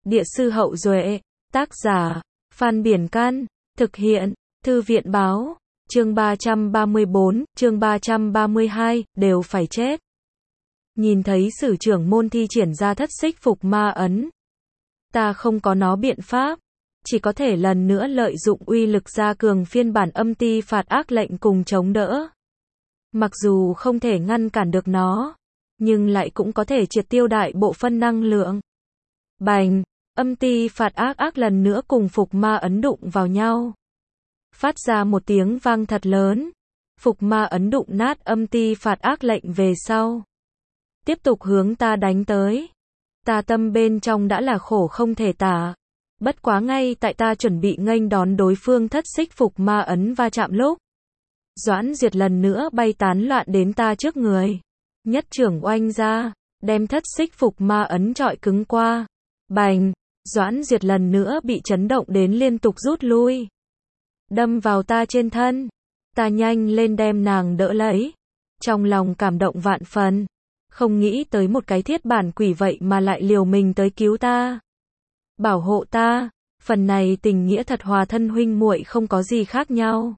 Địa sư Hậu Duệ, tác giả, Phan Biển Can, thực hiện, Thư viện báo, chương 334, chương 332, đều phải chết. Nhìn thấy sử trưởng môn thi triển ra thất xích phục ma ấn. Ta không có nó biện pháp, chỉ có thể lần nữa lợi dụng uy lực gia cường phiên bản âm ti phạt ác lệnh cùng chống đỡ. Mặc dù không thể ngăn cản được nó, nhưng lại cũng có thể triệt tiêu đại bộ phân năng lượng. Bành, âm ti phạt ác lần nữa cùng phục ma ấn đụng vào nhau. Phát ra một tiếng vang thật lớn. Phục ma ấn đụng nát âm ti phạt ác lệnh về sau. Tiếp tục hướng ta đánh tới. Ta tâm bên trong đã là khổ không thể tả. Bất quá ngay tại ta chuẩn bị nghênh đón đối phương thất xích phục ma ấn va chạm lúc. Doãn Diệt lần nữa bay tán loạn đến ta trước người. Nhất trưởng oanh ra, đem thất xích phục ma ấn trọi cứng qua. Bành, Doãn Diệt lần nữa bị chấn động đến liên tục rút lui. Đâm vào ta trên thân. Ta nhanh lên đem nàng đỡ lấy. Trong lòng cảm động vạn phần. Không nghĩ tới một cái thiết bản quỷ vậy mà lại liều mình tới cứu ta. Bảo hộ ta. Phần này tình nghĩa thật hòa thân huynh muội không có gì khác nhau.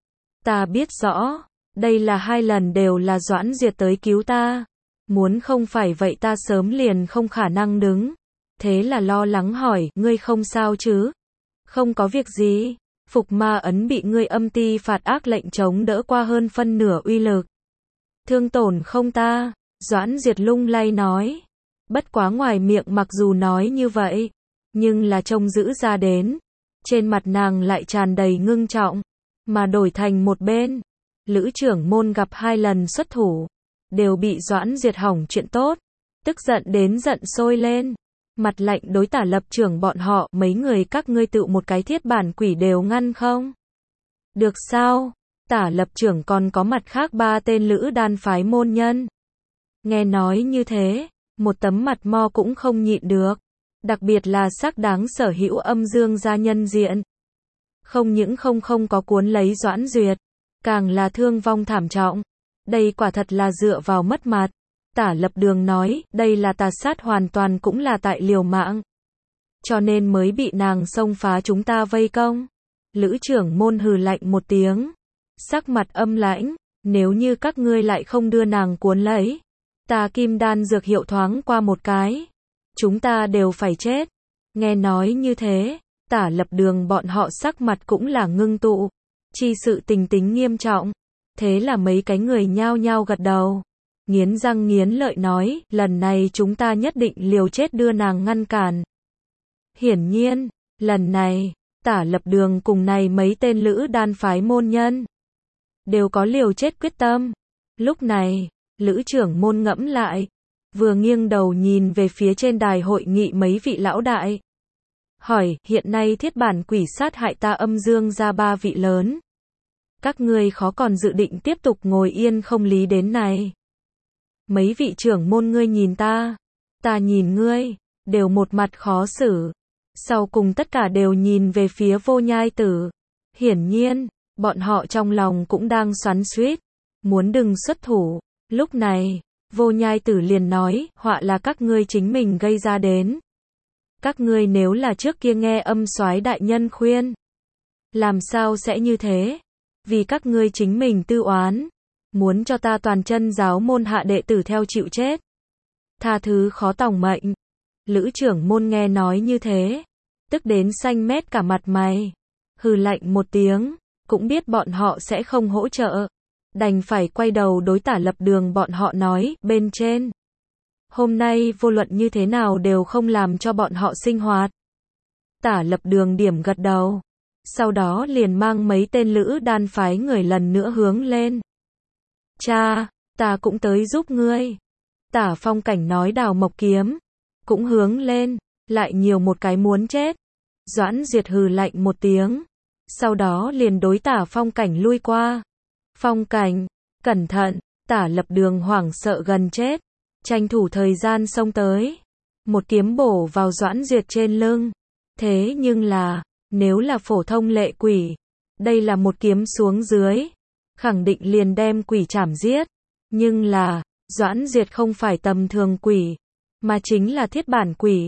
Ta biết rõ. Đây là 2 lần đều là Doãn Diệt tới cứu ta. Muốn không phải vậy ta sớm liền không khả năng đứng. Thế là lo lắng hỏi, ngươi không sao chứ? Không có việc gì. Phục ma ấn bị ngươi âm ti phạt ác lệnh chống đỡ qua hơn phân nửa uy lực. Thương tổn không ta? Doãn Diệt lung lay nói. Bất quá ngoài miệng mặc dù nói như vậy, nhưng là trông giữ ra đến. Trên mặt nàng lại tràn đầy ngưng trọng. Mà đổi thành một bên. Lữ trưởng môn gặp 2 lần xuất thủ. Đều bị Doãn Diệt hỏng chuyện tốt. Tức giận đến giận sôi lên. Mặt lạnh đối Tả Lập trưởng bọn họ, mấy người các ngươi tự một cái thiết bản quỷ đều ngăn không? Được sao? Tả Lập trưởng còn có mặt khác 3 tên Lữ đan phái môn nhân. Nghe nói như thế, một tấm mặt mo cũng không nhịn được. Đặc biệt là sắc đáng sở hữu âm dương gia nhân diện. Không những không có cuốn lấy Doãn Duyệt, càng là thương vong thảm trọng. Đây quả thật là dựa vào mất mặt. Tả Lập Đường nói, đây là tà sát hoàn toàn cũng là tại liều mạng. Cho nên mới bị nàng xông phá chúng ta vây công. Lữ trưởng môn hừ lạnh một tiếng. Sắc mặt âm lãnh, nếu như các ngươi lại không đưa nàng cuốn lấy. Ta kim đan dược hiệu thoáng qua một cái. Chúng ta đều phải chết. Nghe nói như thế, Tả Lập Đường bọn họ sắc mặt cũng là ngưng tụ. Chi sự tình tính nghiêm trọng. Thế là mấy cái người nhao nhao gật đầu. Nghiến răng nghiến lợi nói, lần này chúng ta nhất định liều chết đưa nàng ngăn cản. Hiển nhiên, lần này, Tả Lập Đường cùng này mấy tên Lữ đan phái môn nhân. Đều có liều chết quyết tâm. Lúc này, Lữ trưởng môn ngẫm lại. Vừa nghiêng đầu nhìn về phía trên đài hội nghị mấy vị lão đại. Hỏi, hiện nay thiết bản quỷ sát hại ta âm dương ra 3 vị lớn. Các ngươi khó còn dự định tiếp tục ngồi yên không lý đến này. Mấy vị trưởng môn ngươi nhìn ta nhìn ngươi, đều một mặt khó xử. Sau cùng tất cả đều nhìn về phía Vô Nhai Tử. Hiển nhiên, bọn họ trong lòng cũng đang xoắn xuýt, muốn đừng xuất thủ. Lúc này, Vô Nhai Tử liền nói, họa là các ngươi chính mình gây ra đến. Các ngươi nếu là trước kia nghe âm soái đại nhân khuyên, làm sao sẽ như thế? Vì các ngươi chính mình tư oán. Muốn cho ta toàn chân giáo môn hạ đệ tử theo chịu chết. Tha thứ khó tòng mệnh. Lữ trưởng môn nghe nói như thế. Tức đến xanh mét cả mặt mày. Hừ lạnh một tiếng. Cũng biết bọn họ sẽ không hỗ trợ. Đành phải quay đầu đối Tả Lập Đường bọn họ nói, bên trên. Hôm nay vô luận như thế nào đều không làm cho bọn họ sinh hoạt. Tả Lập Đường điểm gật đầu. Sau đó liền mang mấy tên Lữ đan phái người lần nữa hướng lên. Cha, ta cũng tới giúp ngươi. Tả Phong Cảnh nói Đào Mộc Kiếm. Cũng hướng lên, lại nhiều một cái muốn chết. Doãn Diệt hừ lạnh một tiếng. Sau đó liền đối Tả Phong Cảnh lui qua. Phong Cảnh, cẩn thận, Tả Lập Đường hoảng sợ gần chết. Tranh thủ thời gian xông tới. Một kiếm bổ vào Doãn Diệt trên lưng. Thế nhưng là, nếu là phổ thông lệ quỷ, đây là một kiếm xuống dưới. Khẳng định liền đem quỷ chảm giết. Nhưng là, Doãn Diệt không phải tầm thường quỷ, mà chính là thiết bản quỷ.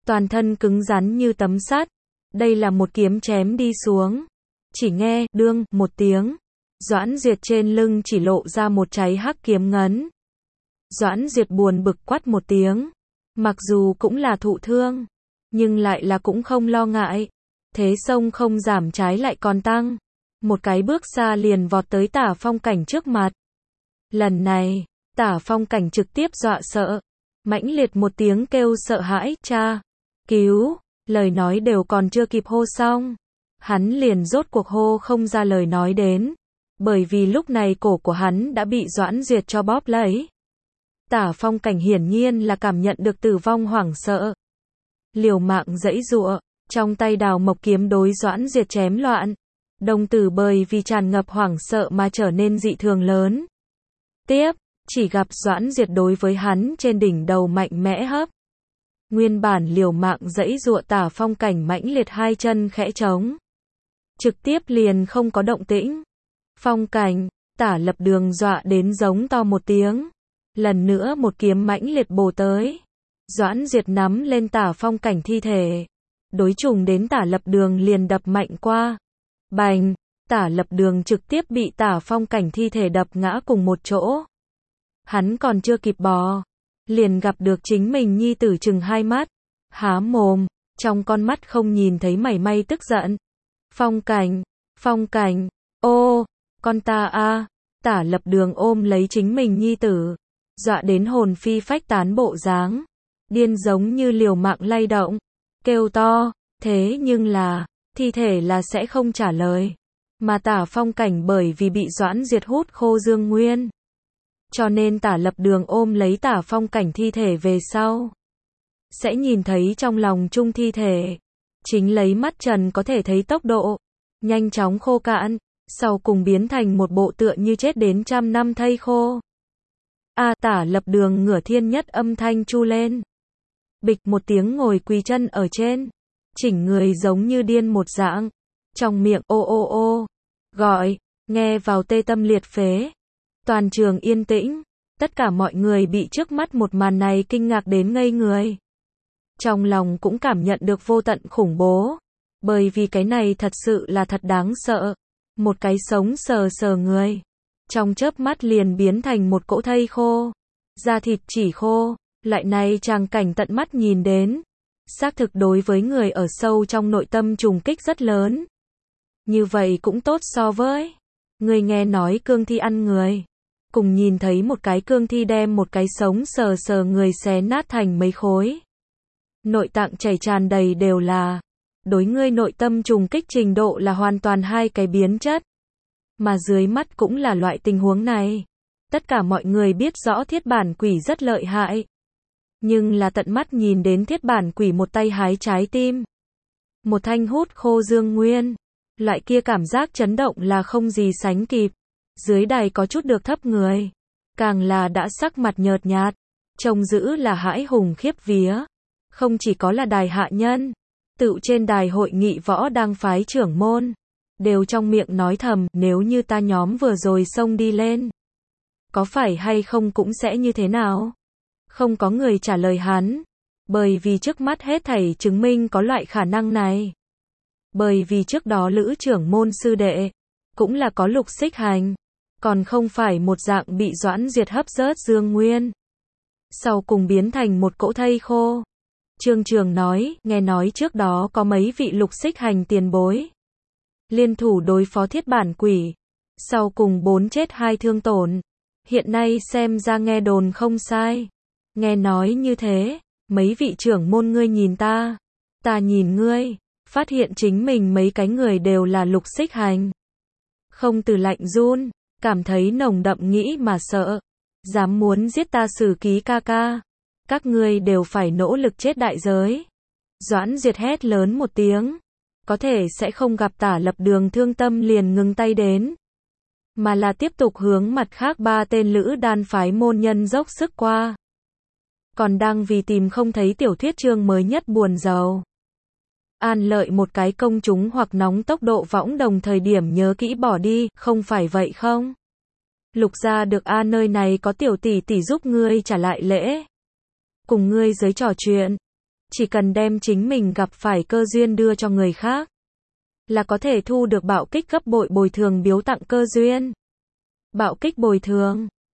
toàn thân cứng rắn như tấm sắt. Đây là một kiếm chém đi xuống. Chỉ nghe, đương, một tiếng. Doãn Diệt trên lưng chỉ lộ ra một cháy hắc kiếm ngấn. Doãn Diệt buồn bực quát một tiếng. Mặc dù cũng là thụ thương, nhưng lại là cũng không lo ngại. Thế sông không giảm trái lại còn tăng. Một cái bước xa liền vọt tới Tả Phong Cảnh trước mặt. Lần này, Tả Phong Cảnh trực tiếp dọa sợ. Mãnh liệt một tiếng kêu sợ hãi, cha, cứu, lời nói đều còn chưa kịp hô xong. Hắn liền rốt cuộc hô không ra lời nói đến. Bởi vì lúc này cổ của hắn đã bị Doãn Diệt cho bóp lấy. Tả Phong Cảnh hiển nhiên là cảm nhận được tử vong hoảng sợ. Liều mạng giãy giụa, trong tay đào mộc kiếm đối Doãn Diệt chém loạn. Đồng tử bởi vì tràn ngập hoảng sợ mà trở nên dị thường lớn. Tiếp, chỉ gặp Doãn Diệt đối với hắn trên đỉnh đầu mạnh mẽ hấp. Nguyên bản liều mạng giãy giụa Tả Phong Cảnh mãnh liệt hai chân khẽ trống. Trực tiếp liền không có động tĩnh. Phong Cảnh, Tả Lập Đường dọa đến giống to một tiếng. Lần nữa một kiếm mãnh liệt bổ tới. Doãn Diệt nắm lên Tả Phong Cảnh thi thể. Đối trùng đến Tả Lập Đường liền đập mạnh qua. Bành, Tả Lập Đường trực tiếp bị Tả Phong Cảnh thi thể đập ngã cùng một chỗ. Hắn còn chưa kịp bò, liền gặp được chính mình nhi tử trừng hai mắt, há mồm, trong con mắt không nhìn thấy mảy may tức giận. Phong Cảnh, ô, con ta a, Tả Lập Đường ôm lấy chính mình nhi tử, dọa đến hồn phi phách tán bộ dáng, điên giống như liều mạng lay động, kêu to, thế nhưng là, thi thể là sẽ không trả lời. Mà Tả Phong Cảnh bởi vì bị Doãn Diệt hút khô dương nguyên. Cho nên Tả Lập Đường ôm lấy Tả Phong Cảnh thi thể về sau. Sẽ nhìn thấy trong lòng chung thi thể. Chính lấy mắt trần có thể thấy tốc độ. Nhanh chóng khô cạn. Sau cùng biến thành một bộ tựa như chết đến trăm năm thây khô. Tả Lập Đường ngửa thiên nhất âm thanh chu lên. Bịch một tiếng ngồi quỳ chân ở trên. Chỉnh người giống như điên một dạng. Trong miệng ô ô ô. Gọi. Nghe vào tê tâm liệt phế. Toàn trường yên tĩnh. Tất cả mọi người bị trước mắt một màn này kinh ngạc đến ngây người. Trong lòng cũng cảm nhận được vô tận khủng bố. Bởi vì cái này thật sự là thật đáng sợ. Một cái sống sờ sờ người. Trong chớp mắt liền biến thành một cỗ thây khô. Da thịt chỉ khô. Lại này tràng cảnh tận mắt nhìn đến. Xác thực đối với người ở sâu trong nội tâm trùng kích rất lớn. Như vậy cũng tốt so với người nghe nói cương thi ăn người. Cùng nhìn thấy một cái cương thi đem một cái sống sờ sờ người xé nát thành mấy khối. Nội tạng chảy tràn đầy đều là. Đối ngươi nội tâm trùng kích trình độ là hoàn toàn hai cái biến chất. Mà dưới mắt cũng là loại tình huống này. Tất cả mọi người biết rõ thiết bản quỷ rất lợi hại. Nhưng là tận mắt nhìn đến thiết bản quỷ một tay hái trái tim. Một thanh hút khô dương nguyên. Loại kia cảm giác chấn động là không gì sánh kịp. Dưới đài có chút được thấp người. Càng là đã sắc mặt nhợt nhạt. Trông dữ là hãi hùng khiếp vía. Không chỉ có là đài hạ nhân. Tự trên đài hội nghị võ đang phái trưởng môn. Đều trong miệng nói thầm, nếu như ta nhóm vừa rồi xông đi lên. Có phải hay không cũng sẽ như thế nào? Không có người trả lời hắn. Bởi vì trước mắt hết thảy chứng minh có loại khả năng này. Bởi vì trước đó lữ trưởng môn sư đệ. Cũng là có lục xích hành. Còn không phải một dạng bị Doãn Diệt hấp rớt dương nguyên. Sau cùng biến thành một cỗ thây khô. Trương Trường nói, nghe nói trước đó có mấy vị lục xích hành tiền bối. Liên thủ đối phó thiết bản quỷ. Sau cùng 4 chết 2 thương tổn. Hiện nay xem ra nghe đồn không sai. Nghe nói như thế, mấy vị trưởng môn ngươi nhìn ta. Ta nhìn ngươi. Phát hiện chính mình mấy cái người đều là lục xích hành. Không từ lạnh run. Cảm thấy nồng đậm nghĩ mà sợ. Dám muốn giết ta xử ký ca ca. Các ngươi đều phải nỗ lực chết đại giới. Doãn Diệt hét lớn một tiếng. Có thể sẽ không gặp Tả Lập Đường thương tâm liền ngừng tay đến. Mà là tiếp tục hướng mặt khác 3 tên lữ đan phái môn nhân dốc sức qua. Còn đang vì tìm không thấy tiểu thuyết chương mới nhất buồn rầu. An Lợi một cái công chúng hoặc nóng tốc độ võng đồng thời điểm nhớ kỹ bỏ đi, không phải vậy không? Lục gia được nơi này có tiểu tỷ tỷ giúp ngươi trả lại lễ. Cùng ngươi giới trò chuyện. Chỉ cần đem chính mình gặp phải cơ duyên đưa cho người khác, là có thể thu được bạo kích gấp bội bồi thường biếu tặng cơ duyên. Bạo kích bồi thường.